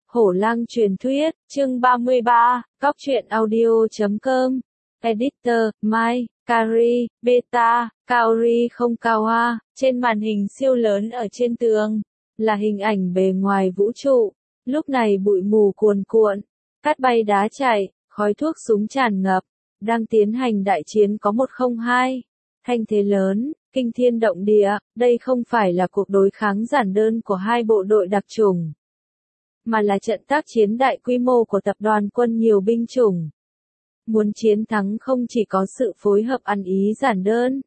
Hổ lang truyền thuyết, chương 33, Cóc truyện audio.com. Editor, Mai, Kari, Beta, Kaori không cao hoa. Trên màn hình siêu lớn ở trên tường, là hình ảnh bề ngoài vũ trụ. Lúc này bụi mù cuồn cuộn, cát bay đá chạy, khói thuốc súng tràn ngập. Đang tiến hành đại chiến có 102. Thanh thế lớn, kinh thiên động địa, đây không phải là cuộc đối kháng giản đơn của hai bộ đội đặc chủng, mà là trận tác chiến đại quy mô của tập đoàn quân nhiều binh chủng. Muốn chiến thắng không chỉ có sự phối hợp ăn ý giản đơn,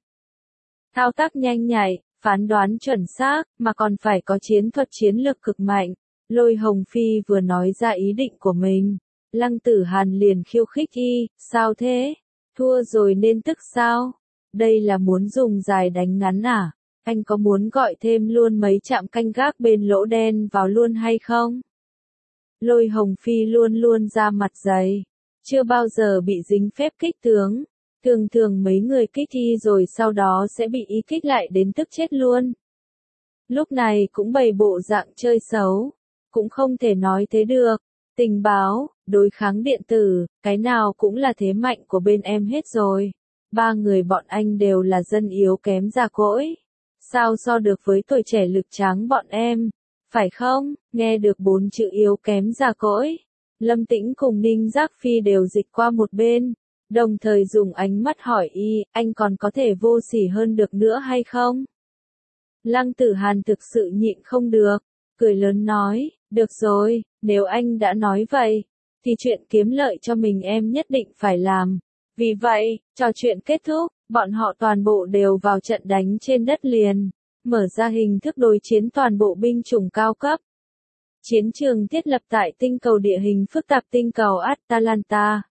thao tác nhanh nhạy, phán đoán chuẩn xác, mà còn phải có chiến thuật chiến lược cực mạnh. Lôi Hồng Phi vừa nói ra ý định của mình, Lăng Tử Hàn liền khiêu khích y, sao thế? Thua rồi nên tức sao? Đây là muốn dùng dài đánh ngắn à? Anh có muốn gọi thêm luôn mấy trạm canh gác bên lỗ đen vào luôn hay không? Lôi Hồng Phi luôn luôn ra mặt dày, chưa bao giờ bị dính phép kích tướng. Thường thường mấy người kích y rồi sau đó sẽ bị y kích lại đến tức chết luôn. Lúc này cũng bày bộ dạng chơi xấu, cũng không thể nói thế được. Tình báo, đối kháng điện tử, cái nào cũng là thế mạnh của bên em hết rồi. Ba người bọn anh đều là dân yếu kém già cỗi. Sao so được với tuổi trẻ lực tráng bọn em? Phải không? Nghe được 4 chữ yếu kém già cỗi, Lâm Tĩnh cùng Ninh Giác Phi đều dịch qua một bên, đồng thời dùng ánh mắt hỏi y, anh còn có thể vô sỉ hơn được nữa hay không? Lăng Tử Hàn thực sự nhịn không được, cười lớn nói, được rồi, nếu anh đã nói vậy, thì chuyện kiếm lợi cho mình em nhất định phải làm. Vì vậy, trò chuyện kết thúc, bọn họ toàn bộ đều vào trận đánh trên đất liền, mở ra hình thức đối chiến toàn bộ binh chủng cao cấp. Chiến trường thiết lập tại tinh cầu địa hình phức tạp tinh cầu Atalanta.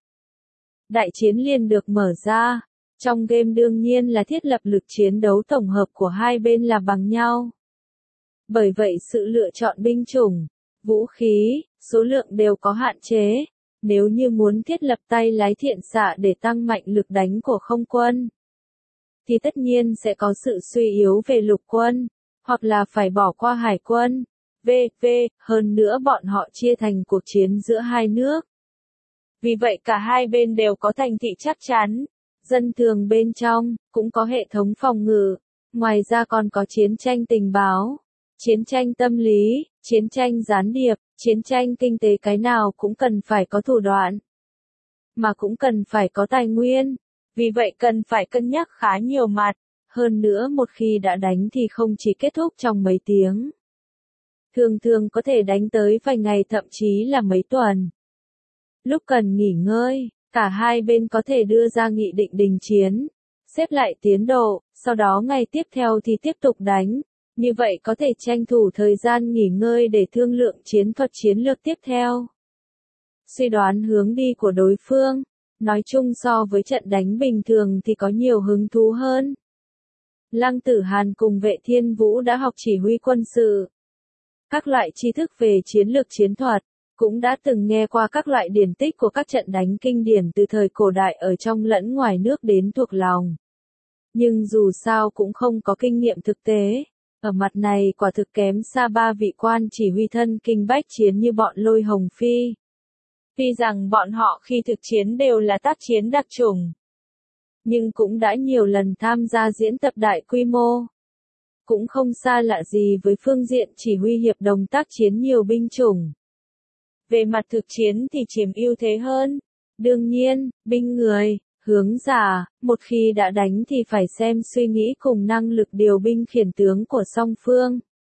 Đại chiến liền được mở ra. Trong game đương nhiên là thiết lập lực chiến đấu tổng hợp của hai bên là bằng nhau. Bởi vậy sự lựa chọn binh chủng, vũ khí, số lượng đều có hạn chế. Nếu như muốn thiết lập tay lái thiện xạ để tăng mạnh lực đánh của không quân, thì tất nhiên sẽ có sự suy yếu về lục quân, hoặc là phải bỏ qua hải quân. Hơn nữa bọn họ chia thành cuộc chiến giữa hai nước. Vì vậy cả hai bên đều có thành thị chắc chắn, dân thường bên trong, cũng có hệ thống phòng ngự. Ngoài ra còn có chiến tranh tình báo, chiến tranh tâm lý, chiến tranh gián điệp, chiến tranh kinh tế, cái nào cũng cần phải có thủ đoạn, mà cũng cần phải có tài nguyên. Vì vậy cần phải cân nhắc khá nhiều mặt. Hơn nữa một khi đã đánh thì không chỉ kết thúc trong mấy tiếng. Thường thường có thể đánh tới vài ngày thậm chí là mấy tuần. Lúc cần nghỉ ngơi, cả hai bên có thể đưa ra nghị định đình chiến, xếp lại tiến độ, sau đó ngày tiếp theo thì tiếp tục đánh. Như vậy có thể tranh thủ thời gian nghỉ ngơi để thương lượng chiến thuật chiến lược tiếp theo. Suy đoán hướng đi của đối phương, nói chung so với trận đánh bình thường thì có nhiều hứng thú hơn. Lăng Tử Hàn cùng Vệ Thiên Vũ đã học chỉ huy quân sự, các loại tri thức về chiến lược chiến thuật, cũng đã từng nghe qua các loại điển tích của các trận đánh kinh điển từ thời cổ đại ở trong lẫn ngoài nước đến thuộc lòng. Nhưng dù sao cũng không có kinh nghiệm thực tế, ở mặt này quả thực kém xa ba vị quan chỉ huy thân kinh bách chiến như bọn Lôi Hồng Phi. Tuy rằng bọn họ khi thực chiến đều là tác chiến đặc chủng, nhưng cũng đã nhiều lần tham gia diễn tập đại quy mô. Cũng không xa lạ gì với phương diện chỉ huy hiệp đồng tác chiến nhiều binh chủng. Về mặt thực chiến thì chiếm ưu thế hơn. Đương nhiên, binh người, hướng giả, một khi đã đánh thì phải xem suy nghĩ cùng năng lực điều binh khiển tướng của song phương.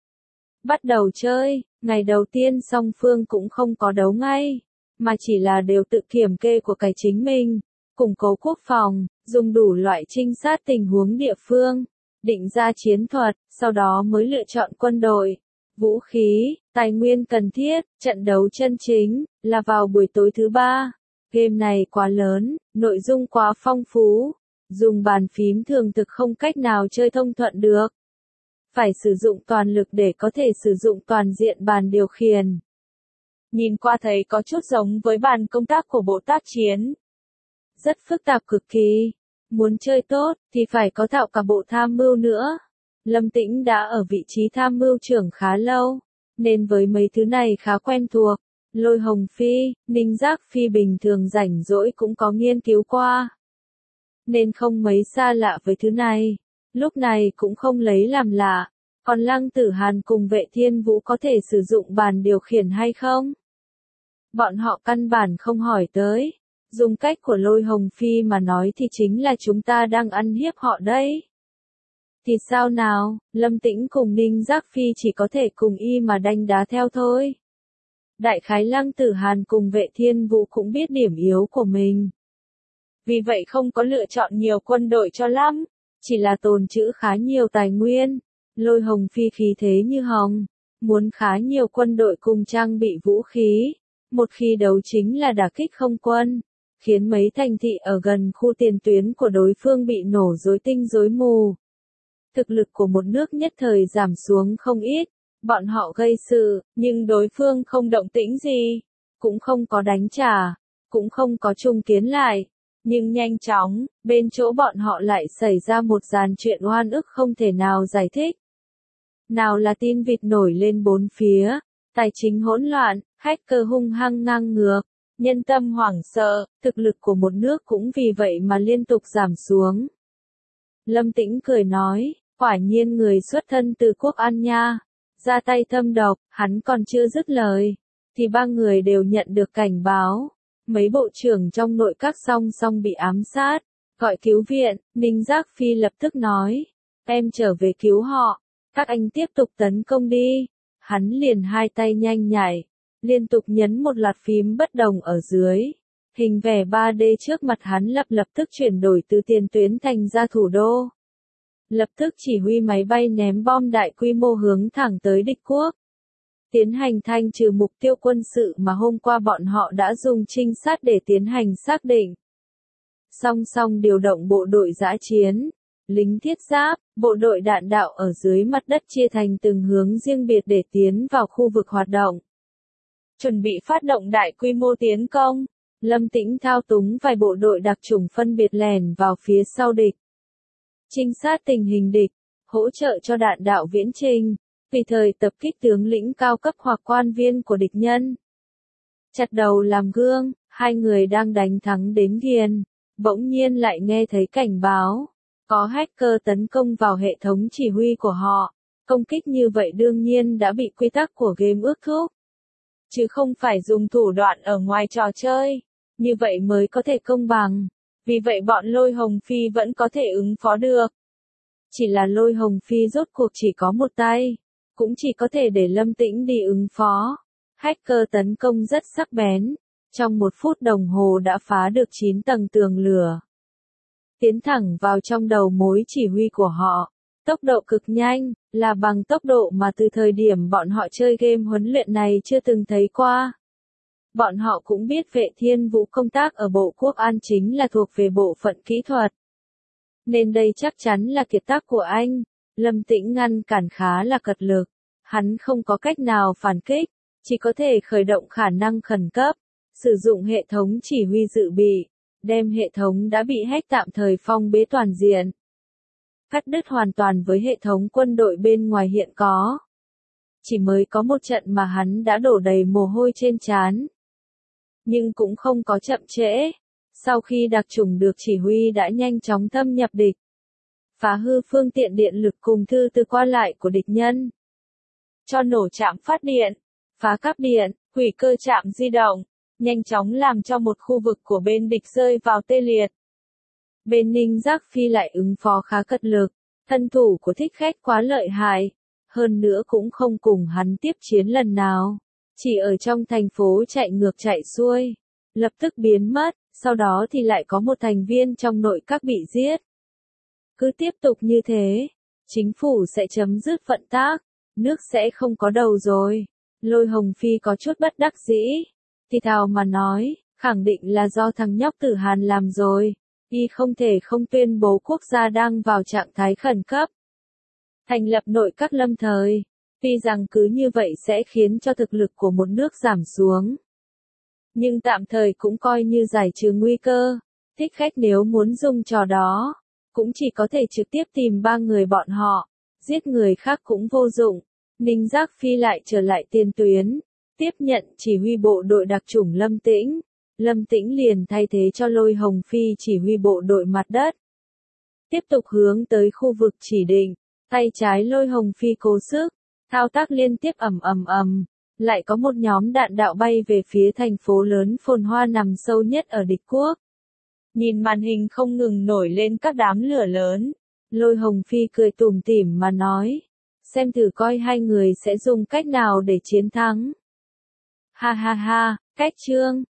Bắt đầu chơi, ngày đầu tiên song phương cũng không có đấu ngay, mà chỉ là đều tự kiểm kê của cái chính mình, củng cố quốc phòng, dùng đủ loại trinh sát tình huống địa phương, định ra chiến thuật, sau đó mới lựa chọn quân đội, vũ khí, tài nguyên cần thiết. Trận đấu chân chính là vào buổi tối thứ ba. Game này quá lớn, nội dung quá phong phú, dùng bàn phím thường thực không cách nào chơi thông thuận được. Phải sử dụng toàn lực để có thể sử dụng toàn diện bàn điều khiển. Nhìn qua thấy có chút giống với bàn công tác của bộ tác chiến. Rất phức tạp cực kỳ. Muốn chơi tốt, thì phải có thạo cả bộ tham mưu nữa. Lâm Tĩnh đã ở vị trí tham mưu trưởng khá lâu, nên với mấy thứ này khá quen thuộc. Lôi Hồng Phi, Ninh Giác Phi bình thường rảnh rỗi cũng có nghiên cứu qua, nên không mấy xa lạ với thứ này, lúc này cũng không lấy làm lạ. Còn Lăng Tử Hàn cùng Vệ Thiên Vũ có thể sử dụng bàn điều khiển hay không? Bọn họ căn bản không hỏi tới. Dùng cách của Lôi Hồng Phi mà nói thì chính là chúng ta đang ăn hiếp họ đấy. Thì sao nào, Lâm Tĩnh cùng Ninh Giác Phi chỉ có thể cùng y mà đánh đá theo thôi. Đại khái Lăng Tử Hàn cùng Vệ Thiên Vũ cũng biết điểm yếu của mình. Vì vậy không có lựa chọn nhiều quân đội cho lắm, chỉ là tồn trữ khá nhiều tài nguyên. Lôi Hồng Phi khí thế như hồng, muốn khá nhiều quân đội cùng trang bị vũ khí. Một khi đấu chính là đả kích không quân, khiến mấy thành thị ở gần khu tiền tuyến của đối phương bị nổ rối tinh rối mù. Thực lực của một nước nhất thời giảm xuống không ít, bọn họ gây sự, nhưng đối phương không động tĩnh gì, cũng không có đánh trả, cũng không có chung kiến lại. Nhưng nhanh chóng, bên chỗ bọn họ lại xảy ra một dàn chuyện oan ức không thể nào giải thích. Nào là tin vịt nổi lên bốn phía, tài chính hỗn loạn, hacker hung hăng ngang ngược, nhân tâm hoảng sợ, thực lực của một nước cũng vì vậy mà liên tục giảm xuống. Lâm Tĩnh cười nói, quả nhiên người xuất thân từ quốc An nha, ra tay thâm độc, hắn còn chưa dứt lời, thì ba người đều nhận được cảnh báo. Mấy bộ trưởng trong nội các song song bị ám sát, gọi cứu viện. Ninh Giác Phi lập tức nói, em trở về cứu họ, các anh tiếp tục tấn công đi. Hắn liền hai tay nhanh nhảy, liên tục nhấn một loạt phím bất đồng ở dưới. Hình vẽ 3D trước mặt hắn lập tức chuyển đổi từ tiền tuyến thành ra thủ đô. Lập tức chỉ huy máy bay ném bom đại quy mô hướng thẳng tới địch quốc. Tiến hành thanh trừ mục tiêu quân sự mà hôm qua bọn họ đã dùng trinh sát để tiến hành xác định. Song song điều động bộ đội dã chiến, lính thiết giáp, bộ đội đạn đạo ở dưới mặt đất chia thành từng hướng riêng biệt để tiến vào khu vực hoạt động. Chuẩn bị phát động đại quy mô tiến công, Lâm Tĩnh thao túng vài bộ đội đặc chủng phân biệt lèn vào phía sau địch. Trinh sát tình hình địch, hỗ trợ cho đạn đạo viễn trình, tùy thời tập kích tướng lĩnh cao cấp hoặc quan viên của địch nhân. Chặt đầu làm gương, hai người đang đánh thắng đến ghiền, bỗng nhiên lại nghe thấy cảnh báo. Có hacker tấn công vào hệ thống chỉ huy của họ. Công kích như vậy đương nhiên đã bị quy tắc của game ước thúc. Chứ không phải dùng thủ đoạn ở ngoài trò chơi. Như vậy mới có thể công bằng. Vì vậy bọn Lôi Hồng Phi vẫn có thể ứng phó được. Chỉ là Lôi Hồng Phi rốt cuộc chỉ có một tay. Cũng chỉ có thể để Lâm Tĩnh đi ứng phó. Hacker tấn công rất sắc bén. Trong 1 phút đồng hồ đã phá được 9 tầng tường lửa. Tiến thẳng vào trong đầu mối chỉ huy của họ. Tốc độ cực nhanh, là bằng tốc độ mà từ thời điểm bọn họ chơi game huấn luyện này chưa từng thấy qua. Bọn họ cũng biết Vệ Thiên Vũ công tác ở Bộ Quốc An chính là thuộc về bộ phận kỹ thuật. Nên đây chắc chắn là kiệt tác của anh. Lâm Tĩnh ngăn cản khá là cật lực. Hắn không có cách nào phản kích, chỉ có thể khởi động khả năng khẩn cấp, sử dụng hệ thống chỉ huy dự bị, đem hệ thống đã bị hack tạm thời phong bế toàn diện. Cắt đứt hoàn toàn với hệ thống quân đội bên ngoài hiện có. Chỉ mới có một trận mà hắn đã đổ đầy mồ hôi trên trán. Nhưng cũng không có chậm trễ. Sau khi đặc chủng được chỉ huy đã nhanh chóng thâm nhập địch. Phá hư phương tiện điện lực cùng thư từ qua lại của địch nhân. Cho nổ trạm phát điện, phá cáp điện, hủy cơ trạm di động. Nhanh chóng làm cho một khu vực của bên địch rơi vào tê liệt. Bên Ninh Giác Phi lại ứng phó khá cật lực, thân thủ của Thích Khách quá lợi hại, hơn nữa cũng không cùng hắn tiếp chiến lần nào, chỉ ở trong thành phố chạy ngược chạy xuôi, lập tức biến mất, sau đó thì lại có một thành viên trong nội các bị giết. Cứ tiếp tục như thế, chính phủ sẽ chấm dứt vận tác, nước sẽ không có đầu rồi. Lôi Hồng Phi có chút bất đắc dĩ, thì thào mà nói, khẳng định là do thằng nhóc Tử Hàn làm rồi. Y không thể không tuyên bố quốc gia đang vào trạng thái khẩn cấp. Thành lập nội các lâm thời. Tuy rằng cứ như vậy sẽ khiến cho thực lực của một nước giảm xuống. Nhưng tạm thời cũng coi như giải trừ nguy cơ. Thích Khách nếu muốn dùng trò đó, cũng chỉ có thể trực tiếp tìm 3 người bọn họ. Giết người khác cũng vô dụng. Ninh Giác Phi lại trở lại tiền tuyến. Tiếp nhận chỉ huy bộ đội đặc chủng Lâm Tĩnh. Lâm Tĩnh liền thay thế cho Lôi Hồng Phi chỉ huy bộ đội mặt đất. Tiếp tục hướng tới khu vực chỉ định, tay trái Lôi Hồng Phi cố sức, thao tác liên tiếp ầm ầm ầm, lại có một nhóm đạn đạo bay về phía thành phố lớn phồn hoa nằm sâu nhất ở địch quốc. Nhìn màn hình không ngừng nổi lên các đám lửa lớn, Lôi Hồng Phi cười tủm tỉm mà nói, xem thử coi hai người sẽ dùng cách nào để chiến thắng. Ha ha ha, cách chương